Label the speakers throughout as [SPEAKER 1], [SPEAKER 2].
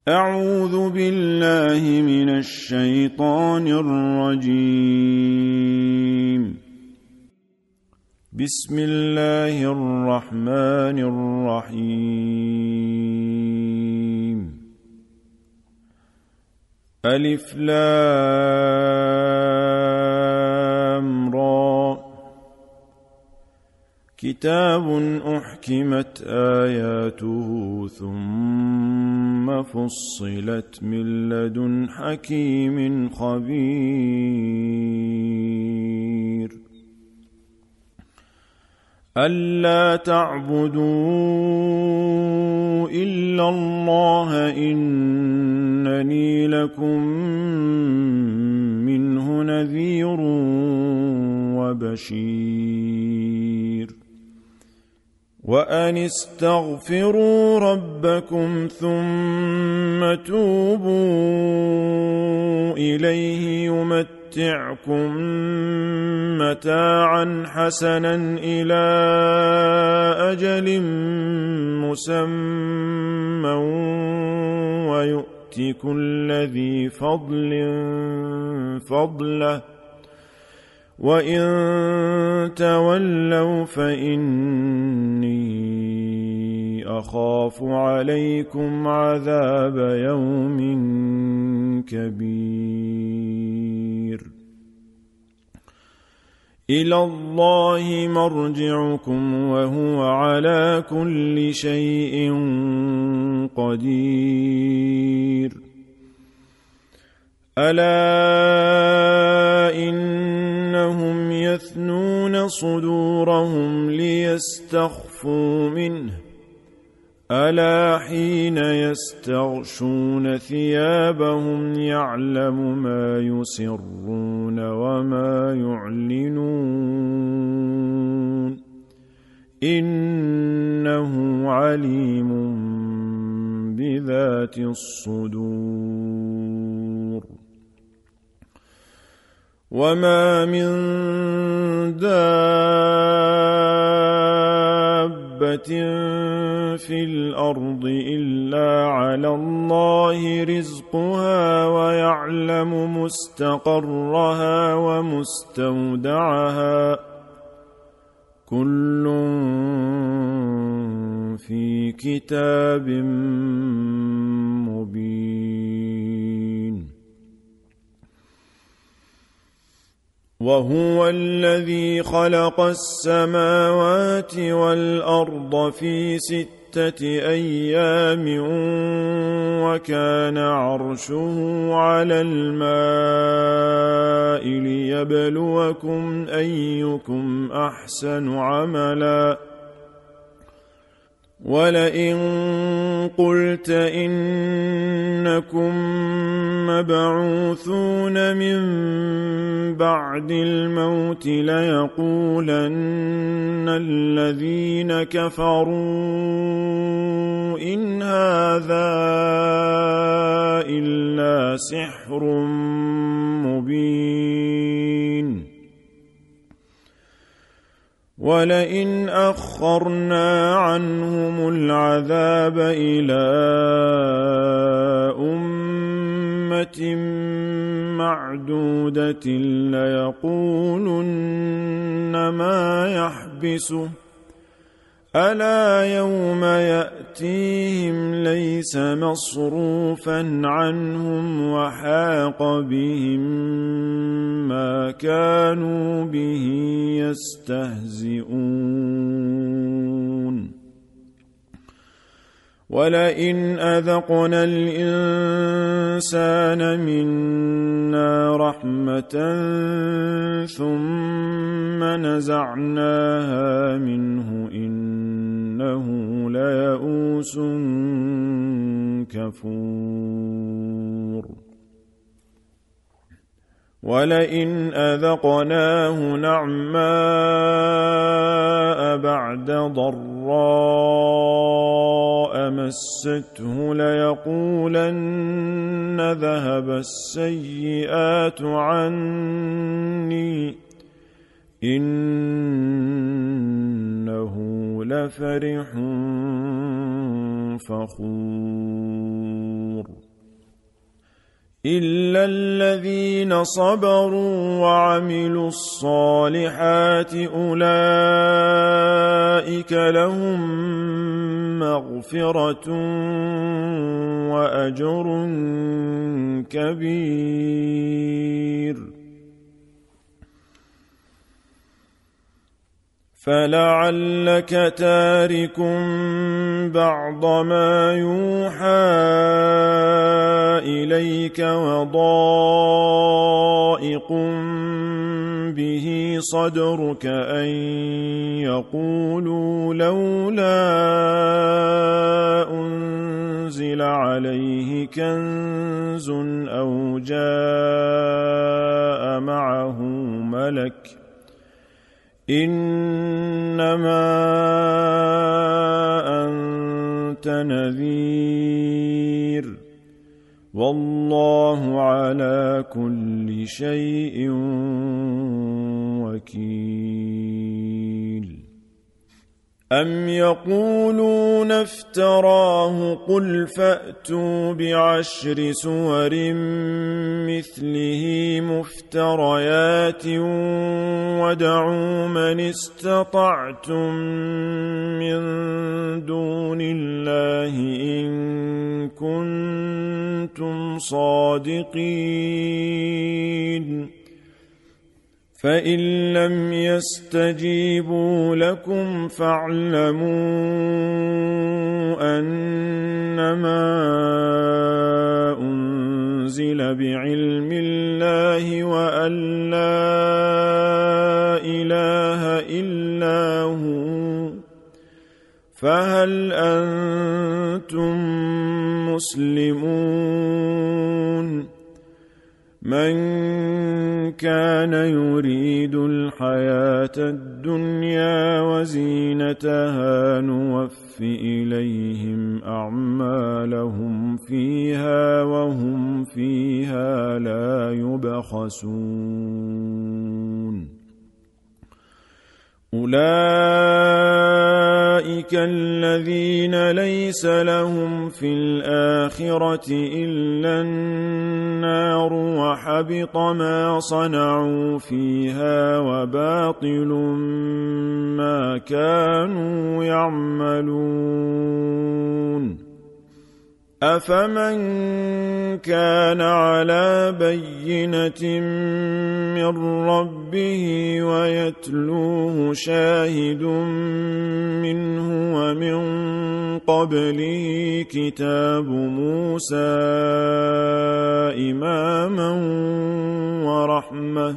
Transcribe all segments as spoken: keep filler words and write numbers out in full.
[SPEAKER 1] أعوذ بالله من الشيطان الرجيم. بسم الله الرحمن الرحيم. ألف لام را. كتاب أحكمت آياته ثم فصلت من لدن حكيم خبير. ألا تعبدوا إلا الله إنني لكم منه نذير وبشير. وأن استغفروا ربكم ثم توبوا إليه يمتعكم متاعا حسنا إلى أجل مسمى ويؤت كل ذي فضل فضله وإن تولوا فإني أخاف عليكم عذاب يوم كبير. إلى الله مرجعكم وهو على كل شيء قدير. ألا إنهم يثنون صدورهم ليستخفوا منه ألا حين يستغشون ثيابهم يعلم ما يسرون وما يعلنون إنه عليم بذات الصدور. وما من دابة في الأرض إلا على الله رزقها ويعلم مستقرها ومستودعها كل في كتاب مبين. وهو الذي خلق السماوات والأرض في ستة أيام وكان عرشه على الماء ليبلوكم أيكم أحسن عملا. ولئن قلت إنكم مبعوثون من بعد الموت ليقولن الذين كفروا إن هذا إلا سحر مبين. ولئن أخرنا عنهم العذاب إلى أمة معدودة ليقولن ما يحبسه ألا يوم يأتيهم ليس مصروفا عنهم وحاق بهم ما كانوا به يستهزئون. ولئن أذقنا الإنسان منا رحمة ثم نزعناها منه إنه ليئوس كفور. ولئن أذقناه نعماء بعد ضراء مسته ليقولن ذهب السيئات عني إنه لفرح فخور. إلا الذين صبروا وعملوا الصالحات أولئك لهم مغفرة وأجر كبير فلعلك تارك بعض ما يوحى إليك وضائق به صدرك أن يقولوا لولا أنزل عليه كنز أو جاء معه ملك إنما أنت نذير والله على كل شيء وكيل أم يقولون افتراه قل فأتوا بعشر سور مثله مفتريات ودعوا من استطعتم من دون الله إن كنتم صادقين فإن لم يستجيبوا لكم فاعلموا أنما أنزل بعلم الله وأن لا إله إلا هو فهل أنتم مسلمون من كان يريد الحياة الدنيا وزينتها نوف إليهم أعمالهم فيها وهم فيها لا يبخسون أولئك الذين ليس لهم في الآخرة إلا النار وحبط ما صنعوا فيها وباطل ما كانوا يعملون أفمن كان على بينة من ربه ويتلوه شاهد منه ومن قبله كتاب موسى إماما ورحمة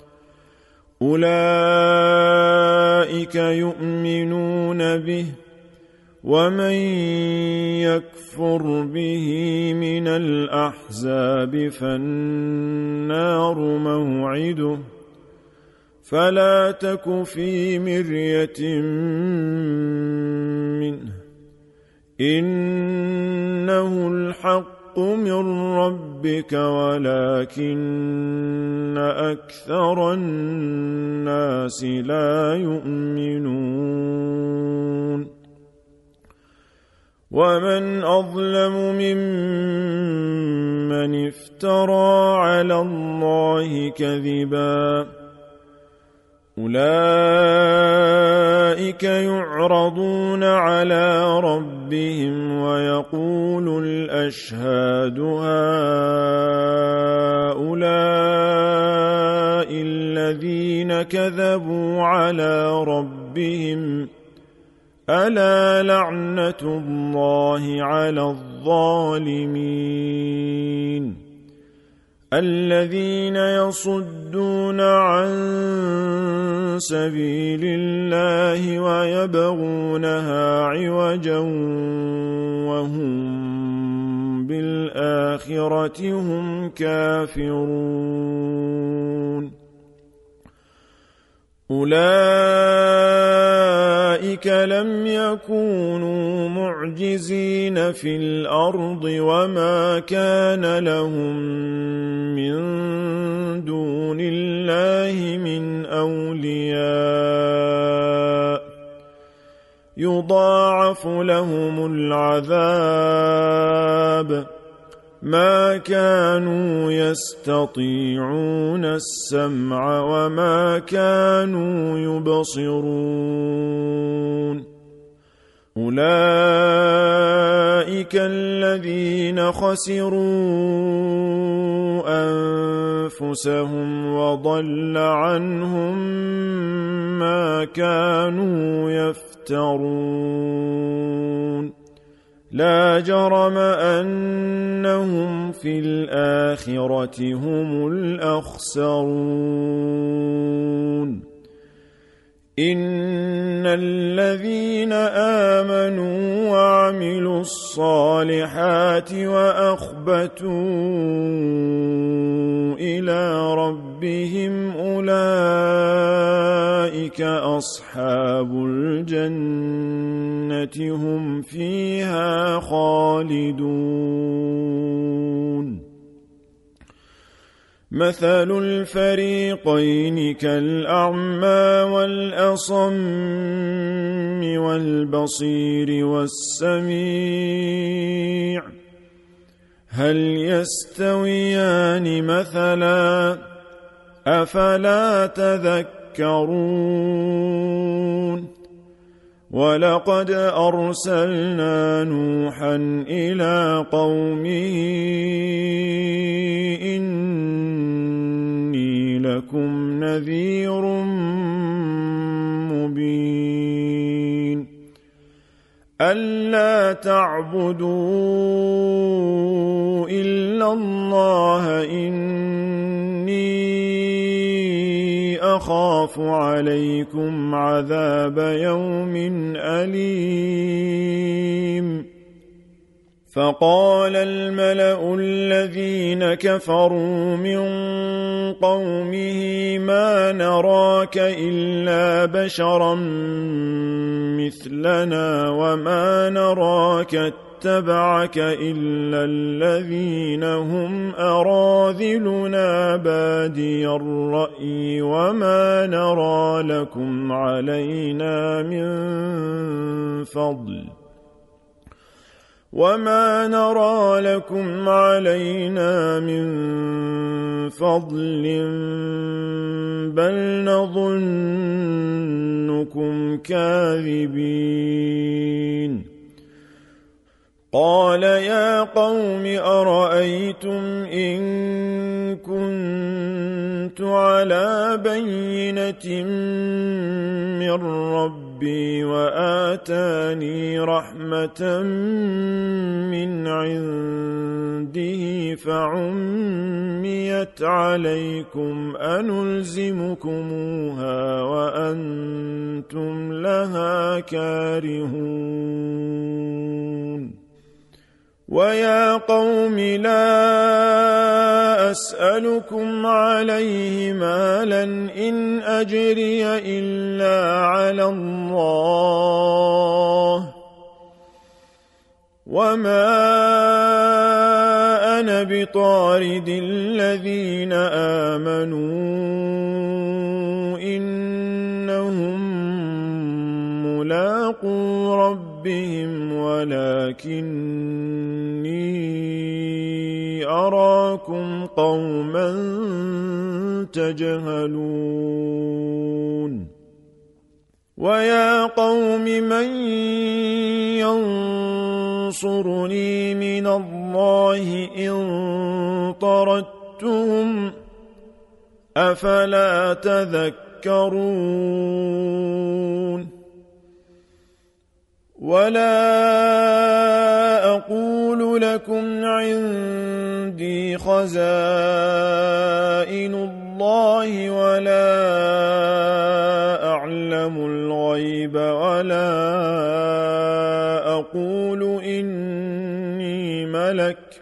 [SPEAKER 1] أولئك يؤمنون به ومن يكفر به من الأحزاب فالنار موعده فلا تك في مرية منه إنه الحق من ربك ولكن أكثر الناس لا يؤمنون ومن أظلم ممن افترى على الله كذبا أولئك يعرضون على ربهم ويقول الأشهاد هؤلاء الذين كذبوا على ربهم ألا لعنة الله على الظالمين الذين يصدون عن سبيل الله ويبغونها عوجا وهم بالآخرة هم كافرون أولئك لم يكونوا معجزين في الأرض وما كان لهم من دون الله من أولياء يضاعف لهم العذاب ما كانوا يستطيعون السمع وما كانوا يبصرون أولئك الذين خسروا أنفسهم وضل عنهم ما كانوا يفترون لا جرم أنهم في الآخرة هم الأخسرون إن الذين آمنوا وعملوا الصالحات وأخبتوا إلى ربهم أولئك أصحاب الجنة هم فيها خالدون مثل الفريقين كالأعمى والأصم والبصير والسميع هل يستويان مثلا أفلا تذكرون ولقد أرسلنا نوحا إلى قومه إني لكم نذير مبين ألا تعبدوا إلا الله إني أخاف عليكم عذاب يوم أليم فقال الملأ الذين كفروا من قومه ما نراك إلا بشرا مثلنا وما نراك اتبعك إلا الذين هم أراذلنا بادي الرأي وما نرى لكم علينا من فضل وما نرى لكم علينا من فضل بل نظنكم كاذبين قال يا قوم أرأيتم إن كنت على بينة من ربي وآتاني رحمة من عنده فعميت عليكم أنلزمكموها وأنتم لها كارهون ويا قوم لا أسألكم عليه مالا إن أجري إلا على الله وما أنا بطارد الذين آمنوا إنهم ملاقو ربهم ولكني أراكم قوما تجهلون ويا قوم من ينصرني من الله إن طردتهم أفلا تذكرون ولا أقول لكم عندي خزائن الله ولا أعلم الغيب ولا أقول إني ملك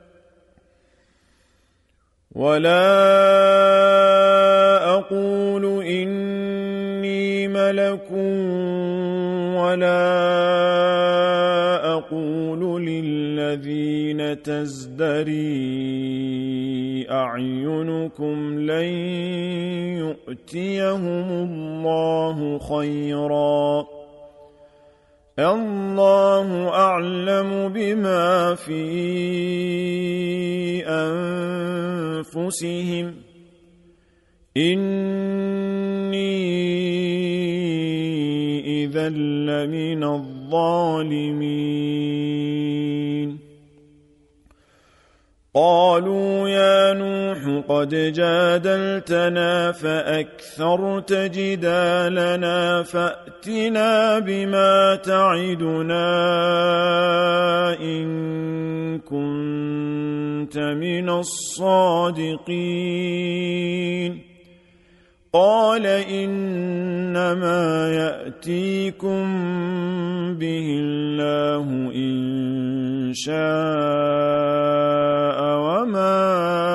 [SPEAKER 1] ولا أقول إني ملك ولا أقول للذين تزدري أعينكم لن يؤتيهم الله خيرا الله أعلم بما في أنفسهم إني إذا لمن الظالمين قالوا يا نوح قد جادلتنا فأكثرت جدالنا فأتنا بما تعدنا إن كنت من الصادقين قال إنما يأتيكم به الله إن شاء وما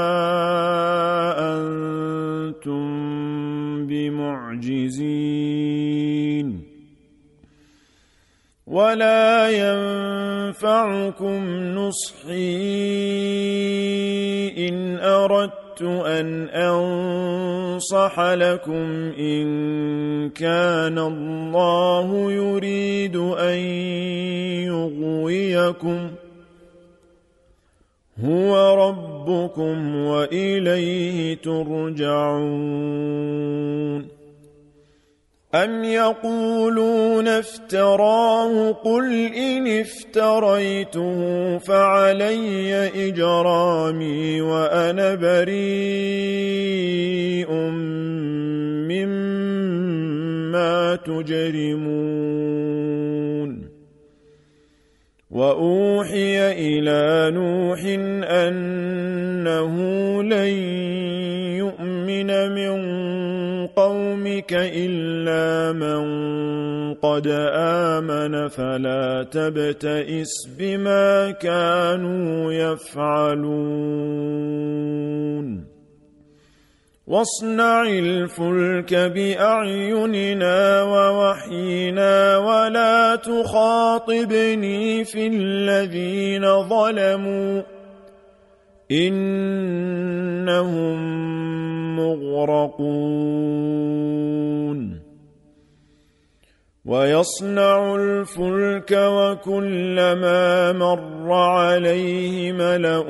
[SPEAKER 1] أنتم بمعجزين ولا ينفعكم نصحي إن أردت أن أنصح لكم إن كان الله يريد أن يغويكم هو ربكم وإليه ترجعون أم يقولون افتراه قل إن افتريته فعلي إجرامي وأنا بريء مما تجرمون وأوحي إلى نوح أنه لن يؤمن من قومك إلا من قد آمن فلا تبتئس بما كانوا يفعلون واصنع الفلك بأعيننا ووحينا ولا تخاطبني في الذين ظلموا إنهم مغرقون ويصنع الفلك وكلما مر عليه ملأ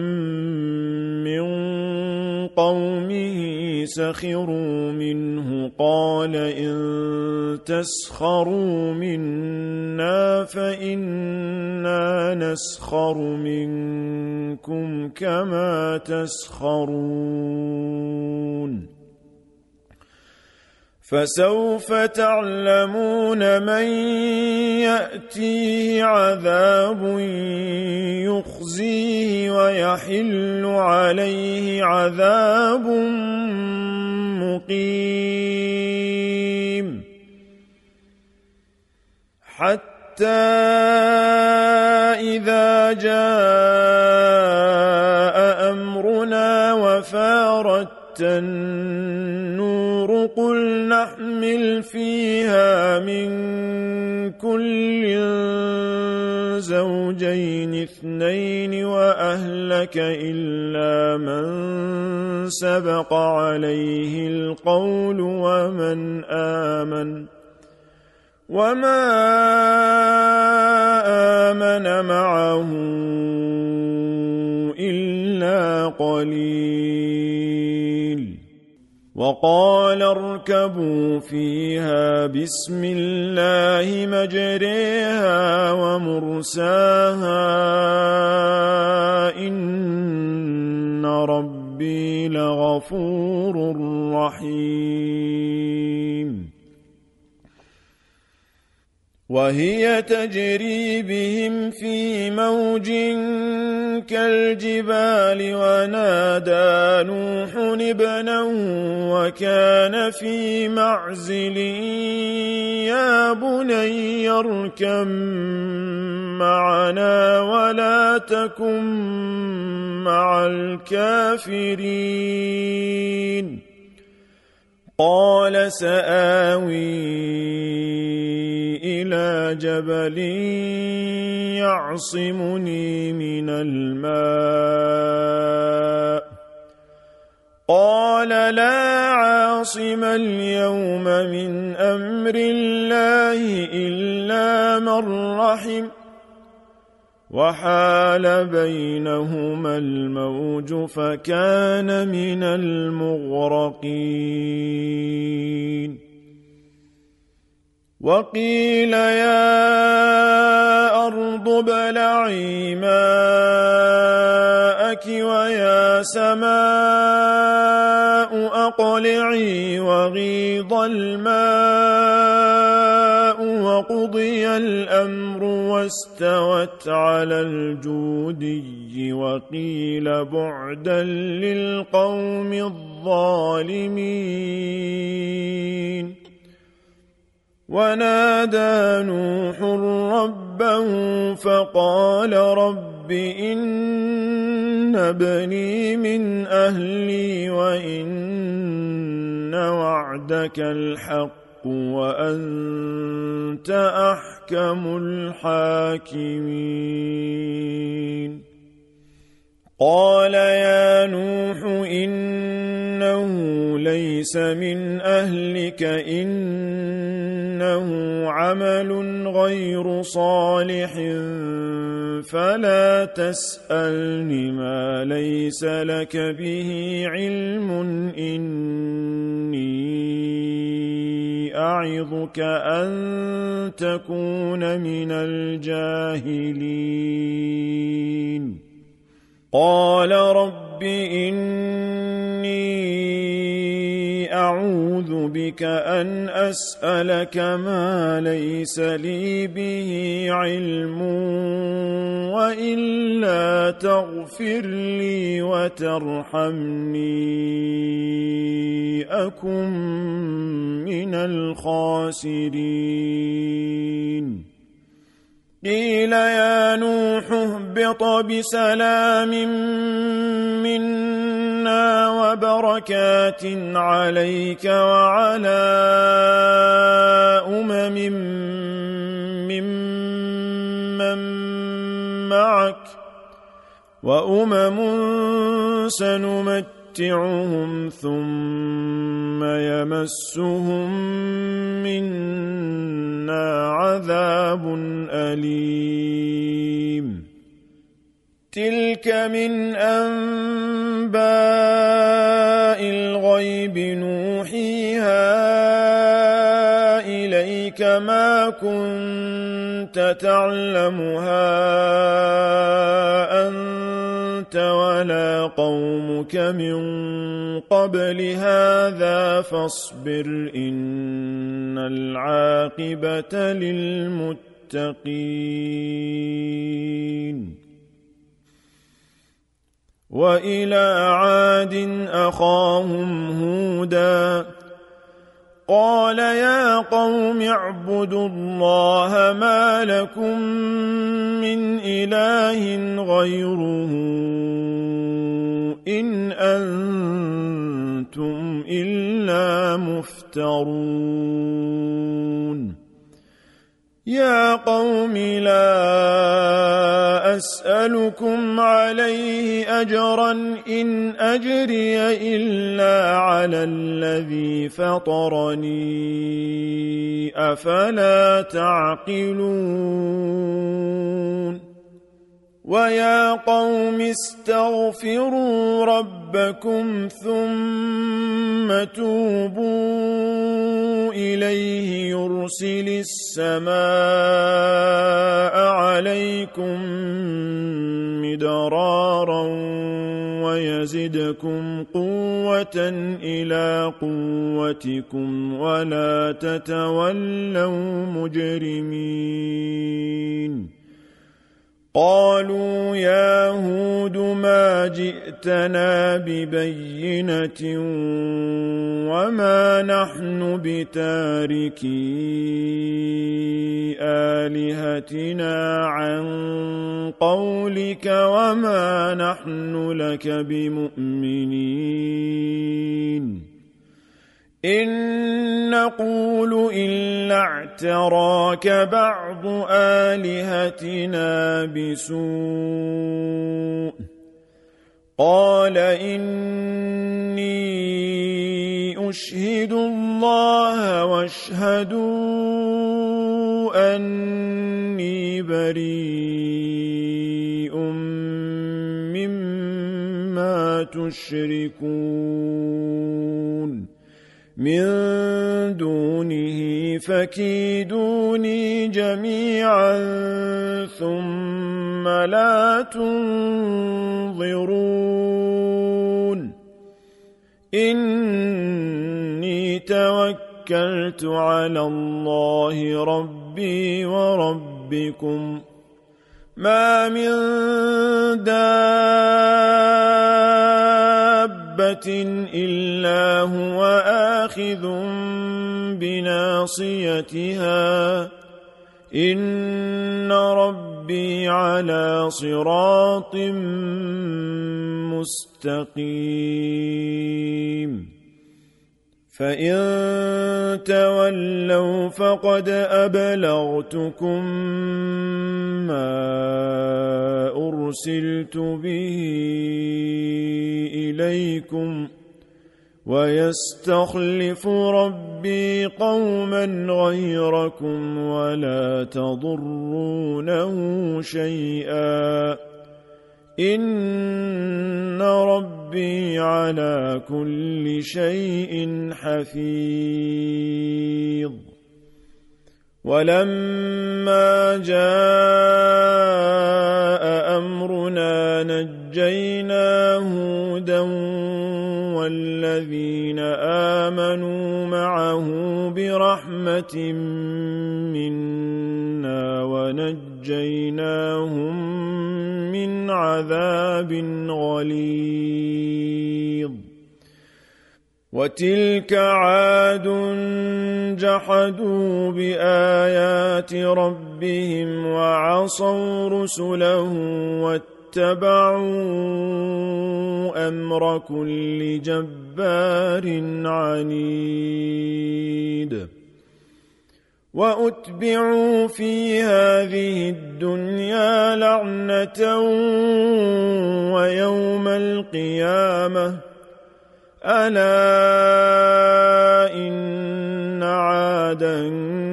[SPEAKER 1] من قومه سخروا منه قال إن تسخروا منا فإنا نسخر منكم كما تسخرون فسوف تعلمون من يأتيه عذاب يخزيه ويحل عليه عذاب مقيم حتى إذا جاء أمرنا وفارت النور قل نحمل فيها من كل زوجين اثنين وأهلك إلا من سبق عليه القول ومن آمن وما آمن معه إلا قليل وقال اركبوا فيها بسم الله مجريها ومرساها إن ربي لغفور رحيم وهي تجري بهم في موج كالجبال ونادى نوح ابنه وكان في معزل يا بني اركب معنا ولا تكن مع الكافرين قال سآوي إلى جبل يعصمني من الماء قال لا عاصم اليوم من أمر الله إلا من رحم وحال بينهما الموج فكان من المغرقين وقيل يا أرض ابلعي ماءك ويا سماء أقلعي وغيض الماء وقضي الأمر واستوت على الجودي وقيل بعدا للقوم الظالمين ونادى نوح ربه فقال رب إن ابني من أهلي وإن وعدك الحق وأنت أحكم الحاكمين قال يا نوح إنه ليس من أهلك إنه عمل غير صالح فلا تسألني ما ليس لك به علم إني أعظك أن تكون من الجاهلين قال رب إني أعوذ بك أن أسألك ما ليس لي به علم وإلا تغفر لي وترحمني أكن من الخاسرين قيل يا نوح اهبط بسلام منا وبركات عليك وعلى أمم ممن معك وأمم سنمتعهم ثم يمسهم منا عذاب أليم تلك من أنباء الغيب نوحيها إليك ما كنت تعلمها أنت ولا قومك من قبل هذا فاصبر إن العاقبة للمتقين وإلى عاد أخاهم هودا قال يا قوم اعبدوا الله ما لكم من إله غيره إن أنتم إلا مفترون يا قوم لا أسألكم عليه أجرا إن أجري إلا على الذي فطرني أفلا تعقلون ويا قوم استغفروا ربكم ثم توبوا إليه يرسل السماء عليكم مدرارا ويزدكم قوة إلى قوتكم ولا تتولوا مجرمين قالوا يا هود ما جئتنا ببينة وما نحن بتاركي آلهتنا عن قولك وما نحن لك بمؤمنين إن نقول إلا اعتراك بعض آلهتنا بسوء قال إني أشهد الله واشهدوا أني بريء مما تشركون من دونه فكيدوني جميعا ثم لا تنظرون إني توكلت على الله ربي وربكم ما من دابة إلا هو آخذ بناصيتها إن ربي على صراط مستقيم فإن تولوا فقد أبلغتكم ما أرسلت به إليكم ويستخلف ربي قوما غيركم ولا تضرونه شيئا إن ربي على كل شيء حفيظ ولما جاء أمرنا نجينا هودا والذين آمنوا معه برحمة منا ونجيناهم من عذاب غليظ وتلك عاد جحدوا بآيات ربهم وعصوا رسله واتبعوا أمر كل جبار عنيد وأتبعوا في هذه الدنيا لعنة ويوم القيامة ألا إن عادا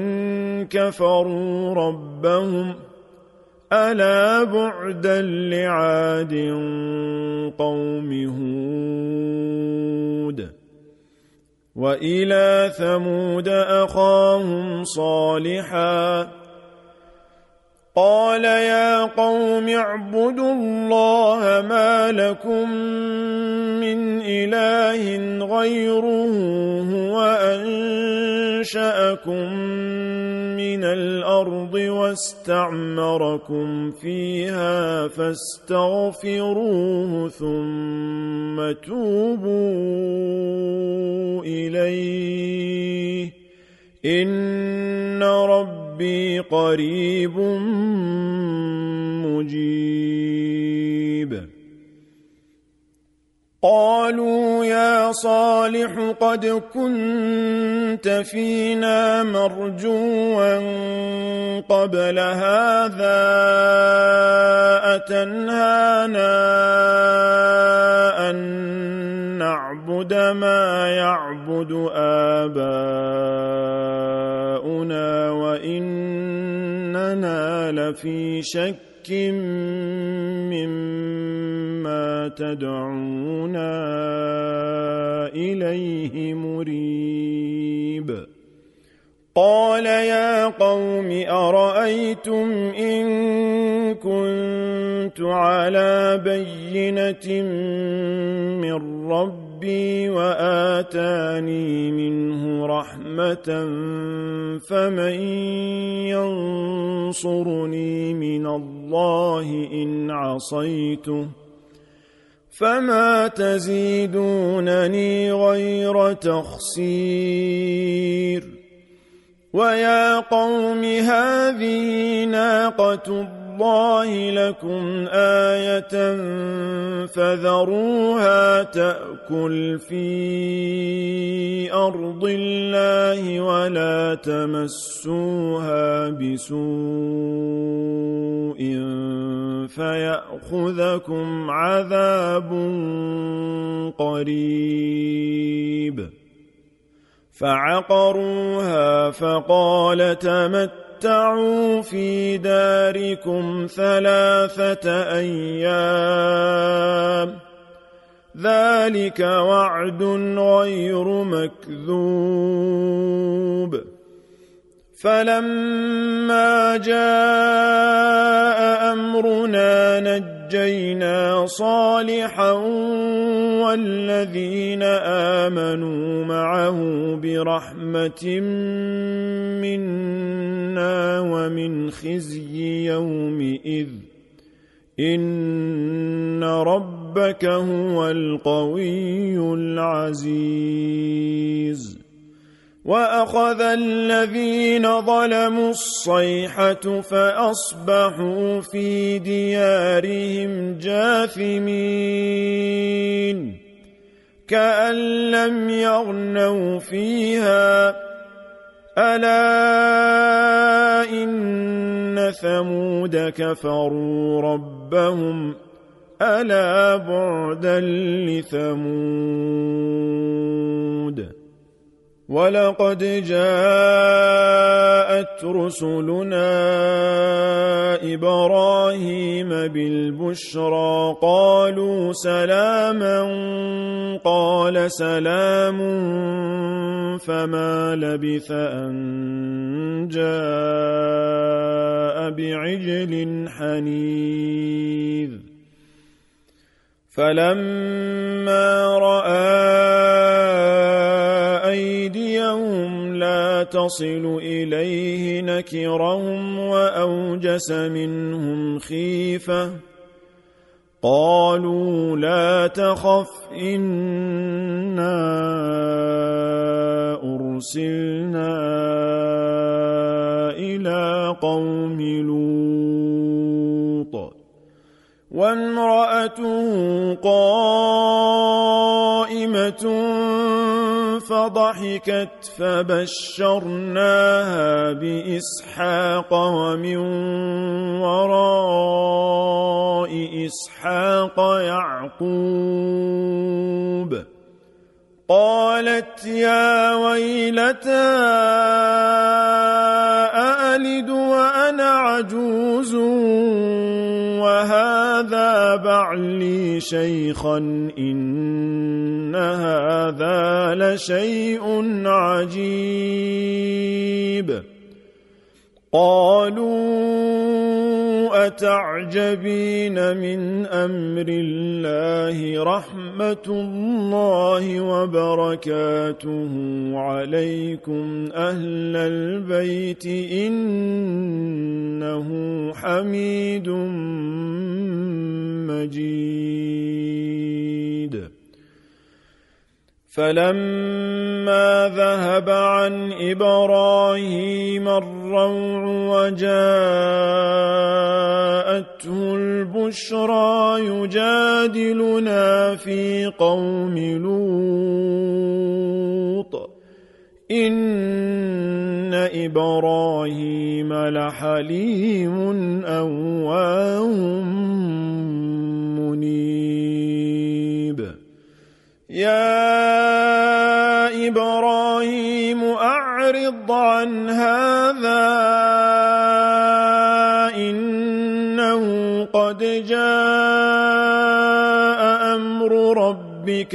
[SPEAKER 1] كفروا ربهم ألا بعدا لعاد قوم هود وإلى ثمود أخاهم صالحا قال يا قوم اعبدوا الله ما لكم من إله غيره هو أنشأكم من الأرض واستعمركم فيها فاستغفروه ثم توبوا إليه إن ربي قريب مجيب قالوا يا صالح قد كنت فينا مرجوا قبل هذا أتنهانا أن نعبد ما يعبد آباؤنا وإننا لفي شك مما تدعونا إليه مريب قال يا قوم أرأيتم إن كنت على بينة من ربي وآتاني منه رحمة فمن ينصرني من الله إن عصيته فما تزيدونني غير تخسير ويا قوم هذه ناقة الله لكم آية فذروها تأكل في أرض الله ولا تمسوها بسوء فيأخذكم عذاب قريب فعقروها فقال تمتعوا في داركم ثلاثة أيام ذلك وعد غير مكذوب فلما جاء أمرنا نجينا صالحا والذين آمنوا معه برحمة منا ومن خزي يومئذ إن ربك هو القوي العزيز وأخذ الذين ظلموا الصيحة فأصبحوا في ديارهم جاثمين كأن لم يغنوا فيها ألا إن ثمود كفروا ربهم ألا بعدا لثمود ولقد جاءت رسلنا إبراهيم بالبشرى قالوا سلاما قال سلام فما لبث أن جاء بعجل حنيذ فلما رأى أيديهم لا تصل إليه نكرهم وأوجس منهم خيفة قالوا لا تخف إنا أرسلنا إلى قوم لوط وامرأته قائمة فضحكت فبشرناها بإسحاق ومن وراء إسحاق يعقوب قالت يا ويلتى أألد وأنا عجوز وهذا بعلي شيخا إن هذا لشيء عجيب قالوا أتعجبين من أمر الله رحمة الله وبركاته عليكم أهل البيت إنه حميد مجيد فلما ذهب عن إبراهيم الروع وجاءته البشرى يجادلنا في قوم لوط إن إبراهيم لحليم أواه منيب يا إبراهيم أعرض عن هذا إنه قد جاء أمر ربك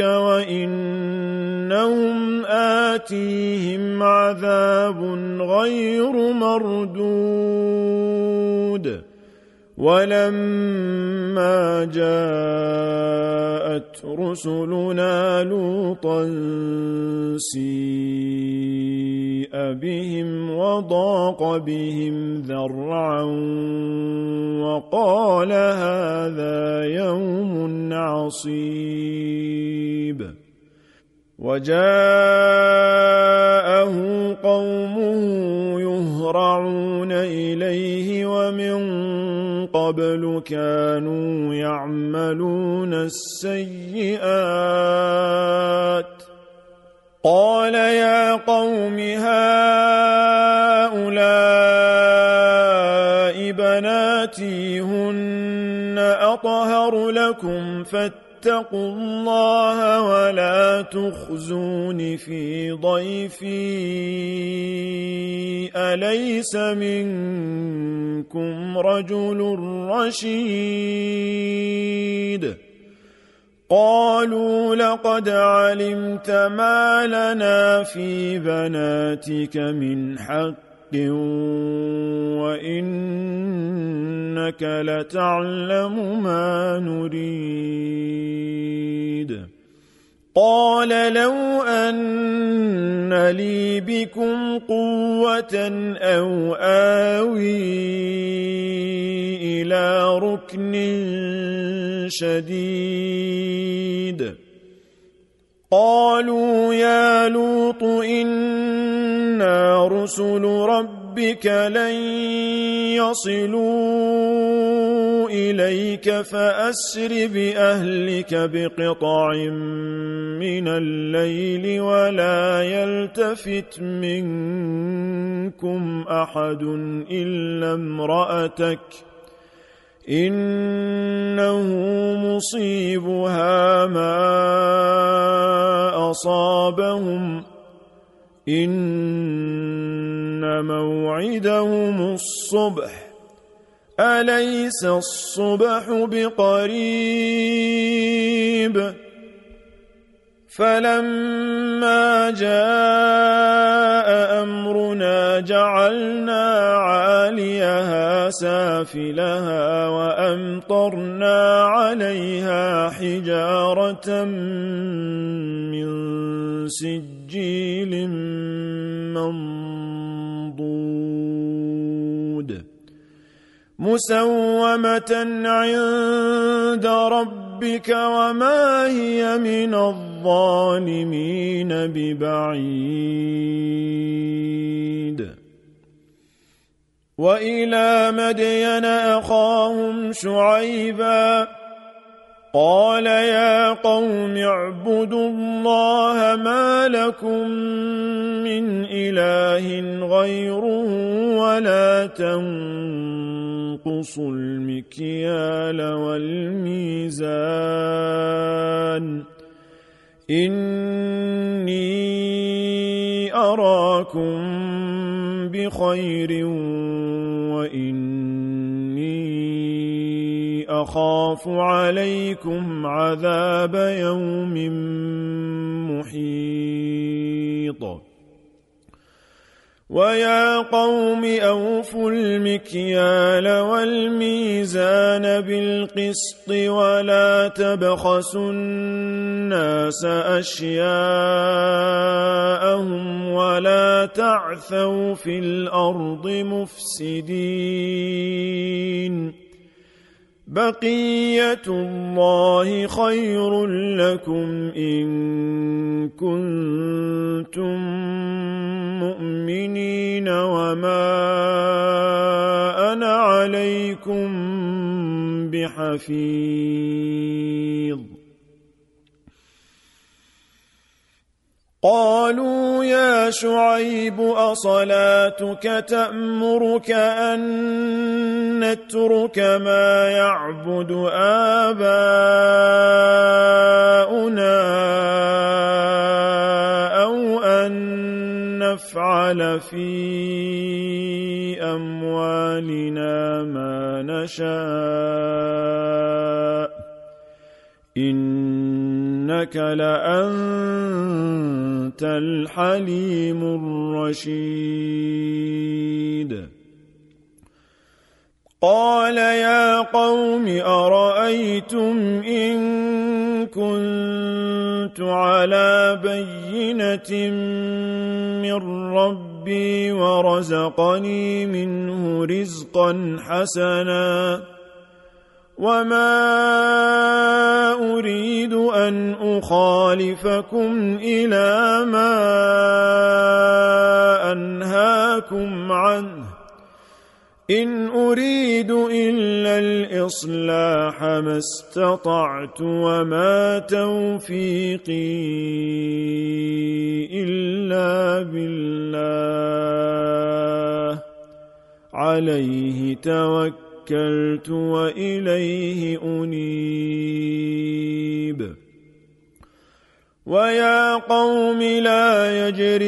[SPEAKER 1] وإنهم آتيهم عذاب غير مردود ولما جاءت رسلنا لوطا سيء بهم وضاق بهم ذرعا وقال هذا يوم عصيب وجاءه قومه يهرعون إليه ومن قبل كانوا يعملون السيئات قال يا قوم هؤلاء بناتي هن أطهر لكم فاتقوا الله ولا تخزون في ضيفي أليس منكم رجل رشيد قالوا لقد علمت ما لنا في بناتك من حق وإنك لتعلم ما نريد قال لو أن لي بكم قوة أو آوي إلى ركن شديد قالوا يا لوط إنا رسل ربك لن يصلوا إليك فأسر بأهلك بقطع من الليل ولا يلتفت منكم أحد إلا امرأتك إنه مصيبها ما أصابهم إن موعدهم الصبح أليس الصبح بقريب فلما جاء أمرنا جعلنا عاليها سافلها وأمطرنا عليها حجارة من سجيل منضود مسومة عند ربك وما هي من الظالمين ببعيد وإلى مدين أخاهم شعيبا قال يا قوم اعبدوا الله ما لكم من إله غيره ولا تنقصوا المكيال والميزان إني أراكم بخير وإني أخاف عليكم عذاب يوم محيط ويا قوم أوفوا المكيال والميزان بالقسط ولا تبخسوا الناس أشياءهم ولا تعثوا في الأرض مفسدين بقية الله خير لكم إن كنتم مؤمنين وما أنا عليكم بحفيظ قالوا يا شعيب أصلاتك تأمرك أن نترك ما يعبد آباؤنا أو أن نفعل في أموالنا ما نشاء إنك لأنت الحليم الرشيد قال يا قوم أرأيتم إن كنت على بينة من ربي ورزقني منه رزقا حسنا وما أريد أن أخالفكم إلى ما أنهاكم عنه إن أريد إلا الإصلاح ما استطعت وما توفيقي إلا بالله عليه توكلت وإليه أنيب ويا قوم لا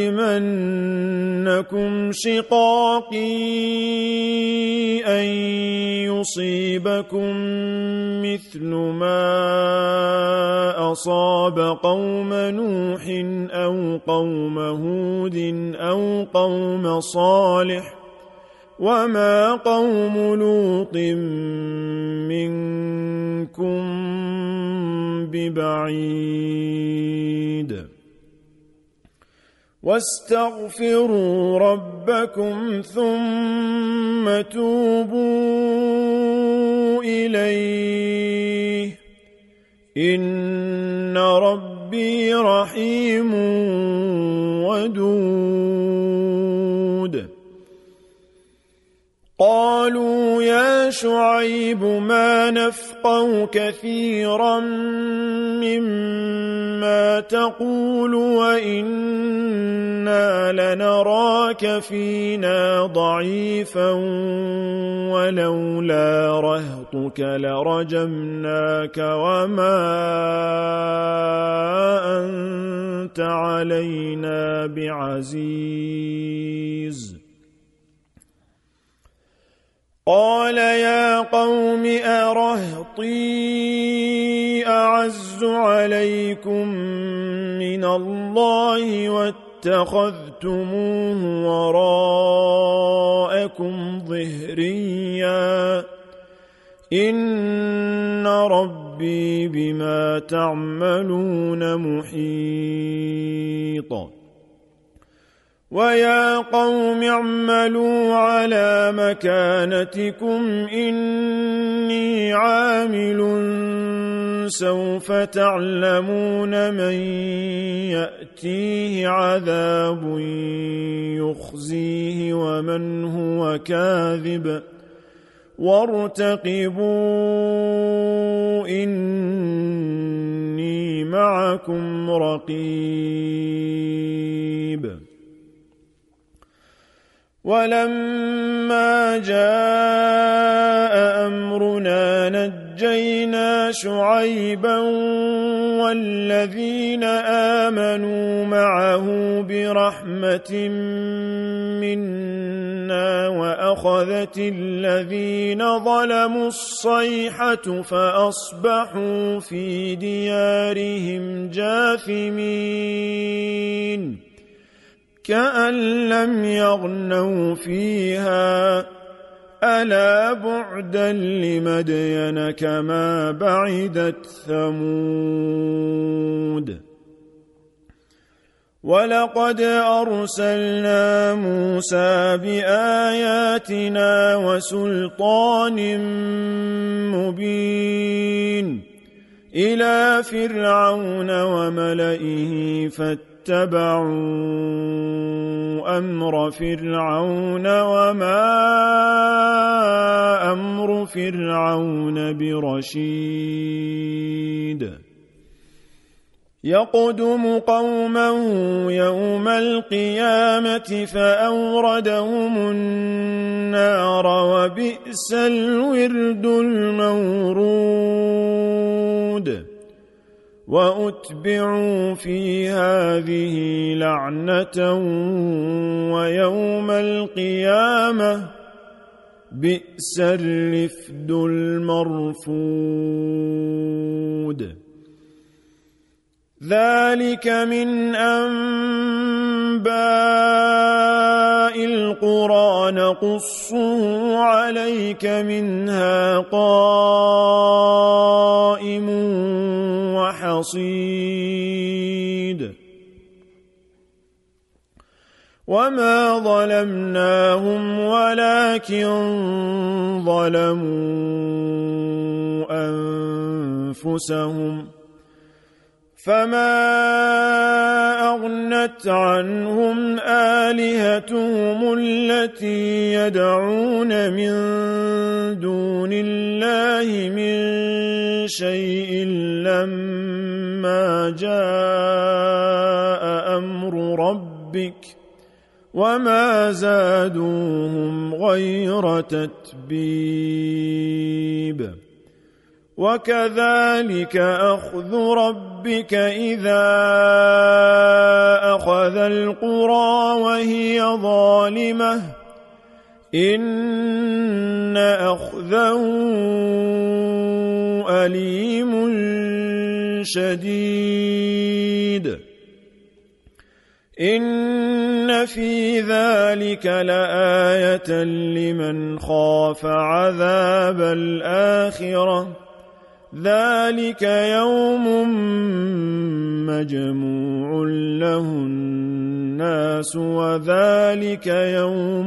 [SPEAKER 1] يجرمنكم شقاقي أن يصيبكم مثل ما أصاب قوم نوح أو قوم هود أو قوم صالح وما قوم لوط منكم ببعيد واستغفروا ربكم ثم توبوا إليه إن ربي رحيم ودود قالوا يا شعيب ما نفقه كثيرا مما تقول وإنا لنراك فينا ضعيفا ولولا رهطك لرجمناك وما أنت علينا بعزيز قال يا قوم أرهطي أعز عليكم من الله واتخذتموه وراءكم ظهريا إن ربي بما تعملون محيط ويا قوم اعملوا على مكانتكم إني عامل سوف تعلمون من يأتيه عذاب يخزيه ومن هو كاذب وارتقبوا إني معكم رقيب ولما جاء أمرنا نجينا شعيبا والذين آمنوا معه برحمة منا وأخذت الذين ظلموا الصيحة فأصبحوا في ديارهم جاثمين كأن لم يغنوا فيها ألا بعدا لمدين كما بعدت ثمود ولقد أرسلنا موسى بآياتنا وسلطان مبين إلى فرعون وملئه فاتبعوا اتبعوا أمر فرعون وما أمر فرعون برشيد يقدم قومه يوم القيامة فأوردهم النار وبئس الورد المورود وأتبعوا في هذه لعنة ويوم القيامة بئس الرفد المرفود ذلك من أنباء القرى نقصه عليك منها قائم وحصيد وما ظلمناهم ولكن ظلموا أنفسهم فما أغنت عنهم آلهتهم التي يدعون من دون الله من شيء لما جاء أمر ربك وما زادوهم غير تتبيب وكذلك أخذ ربك إذا أخذ القرى وهي ظالمة إن أخذه أليم شديد إن في ذلك لآية لمن خاف عذاب الآخرة ذلك يوم مجموع له الناس وذلك يوم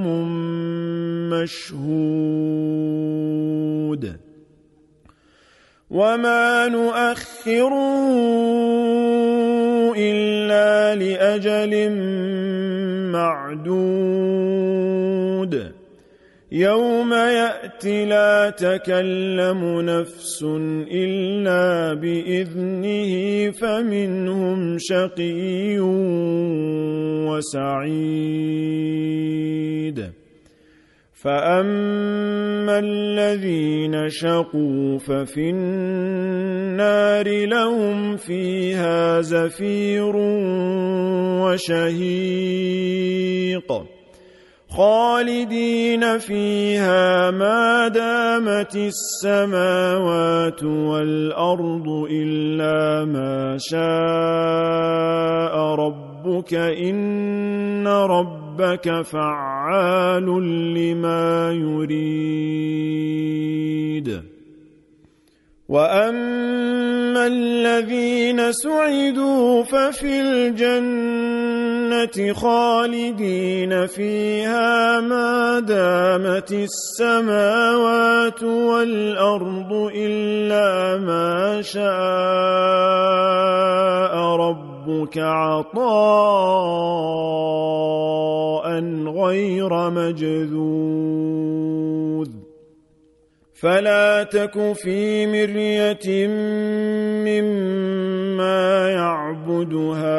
[SPEAKER 1] مشهود وما نؤخره إلا لأجل معدود يوم يأتي لا تكلم نفس إلا بإذنه فمنهم شقي وسعيد فأما الذين شقوا ففي النار لهم فيها زفير وشهيق خالدين فيها ما دامت السماوات والأرض إلا ما شاء ربك إن ربك فعال لما يريد وأما الذين سعدوا ففي الجنة خالدين فيها ما دامت السماوات والأرض إلا ما شاء ربك عطاء غير مجذوذ فلا تك في مرية مما يعبد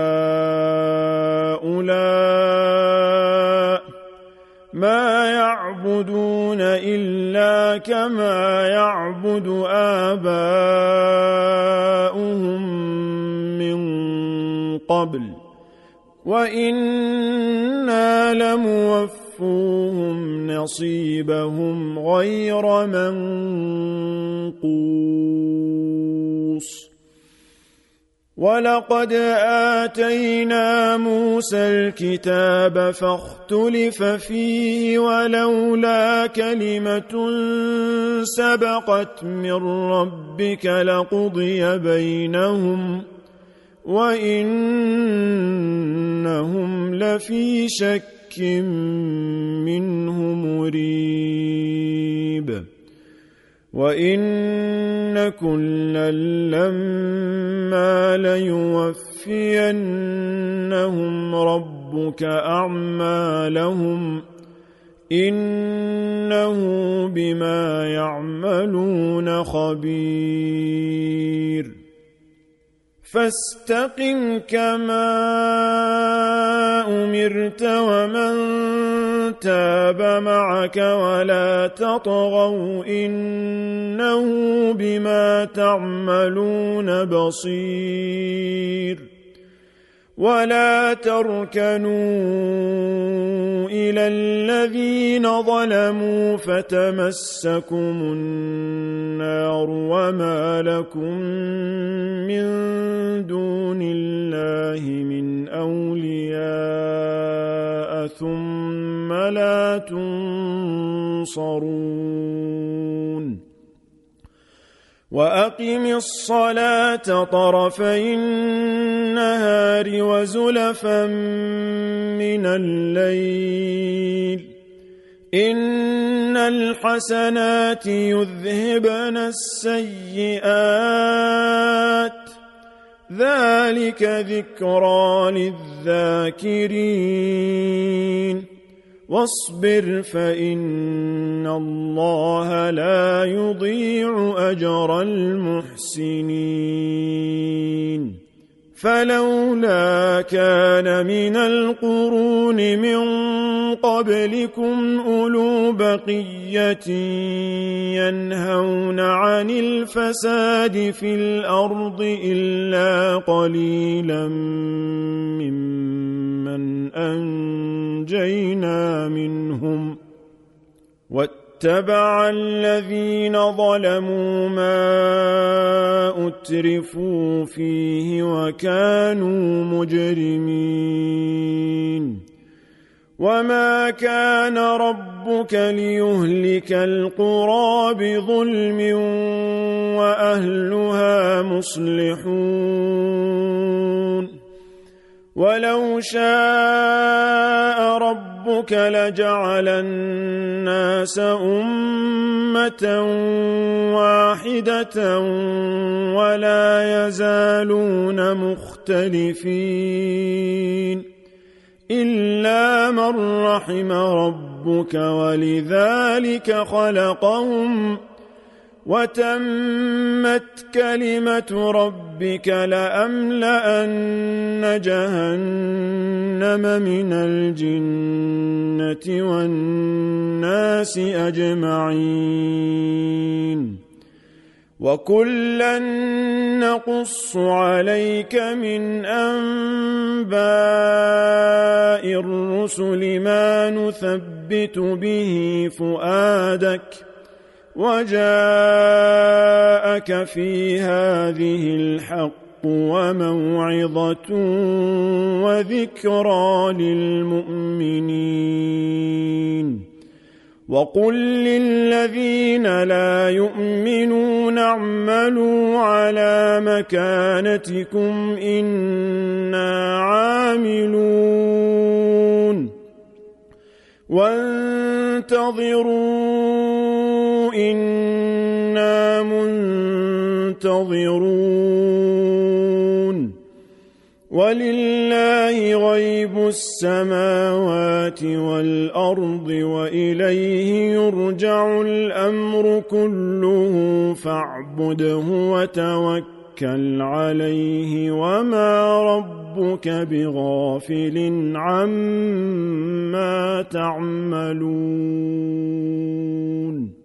[SPEAKER 1] هؤلاء ما يعبدون إلا كما يعبد آباؤهم من قبل وإنا لموفوهم نصيبهم غير منقوص ولقد آتينا موسى الكتاب فاختلف فيه ولولا كلمة سبقت من ربك لقضي بينهم وإنهم لفي شك منه مريب وإن كلا لما ليوفينهم ربك أعمالهم إنه بما يعملون خبير فاستقم كما أمرت ومن تاب معك ولا تطغوا إنه بما تعملون بصير ولا تركنوا إلى الذين ظلموا فتمسكم النار وما لكم من دون الله من أولياء ثم لا تنصرون وأقم الصلاة طرفي النهار وزلفا من الليل إن الحسنات يذهبن السيئات ذلك ذلك ذكرى للذاكرين واصبر فإن الله لا يضيع أجر المحسنين فلولا كان من القرون من قبلكم أولو بقية ينهون عن الفساد في الأرض إلا قليلا ممن أنجينا منهم واتبع الذين ظلموا ما أترفوا فيه وكانوا مجرمين وما كان ربك ليهلك القرى بظلم وأهلها مصلحون ولو شاء ربك لجعل الناس أمة واحدة ولا يزالون مختلفين إلا من رحم ربك ولذلك خلقهم وتمت كلمة ربك لأملأن جهنم من الجنة والناس أجمعين وكلا نقص عليك من أنباء الرسل ما نثبت به فؤادك وجاءك في هذه الحق وموعظة وذكرى للمؤمنين وقل للذين لا يؤمنون اعملوا على مكانتكم إنا عاملون وانتظروا إنا منتظرون ولله غيب السماوات والأرض وإليه يرجع الأمر كله فاعبده وتوكل عليه وما ربك بغافل عما تعملون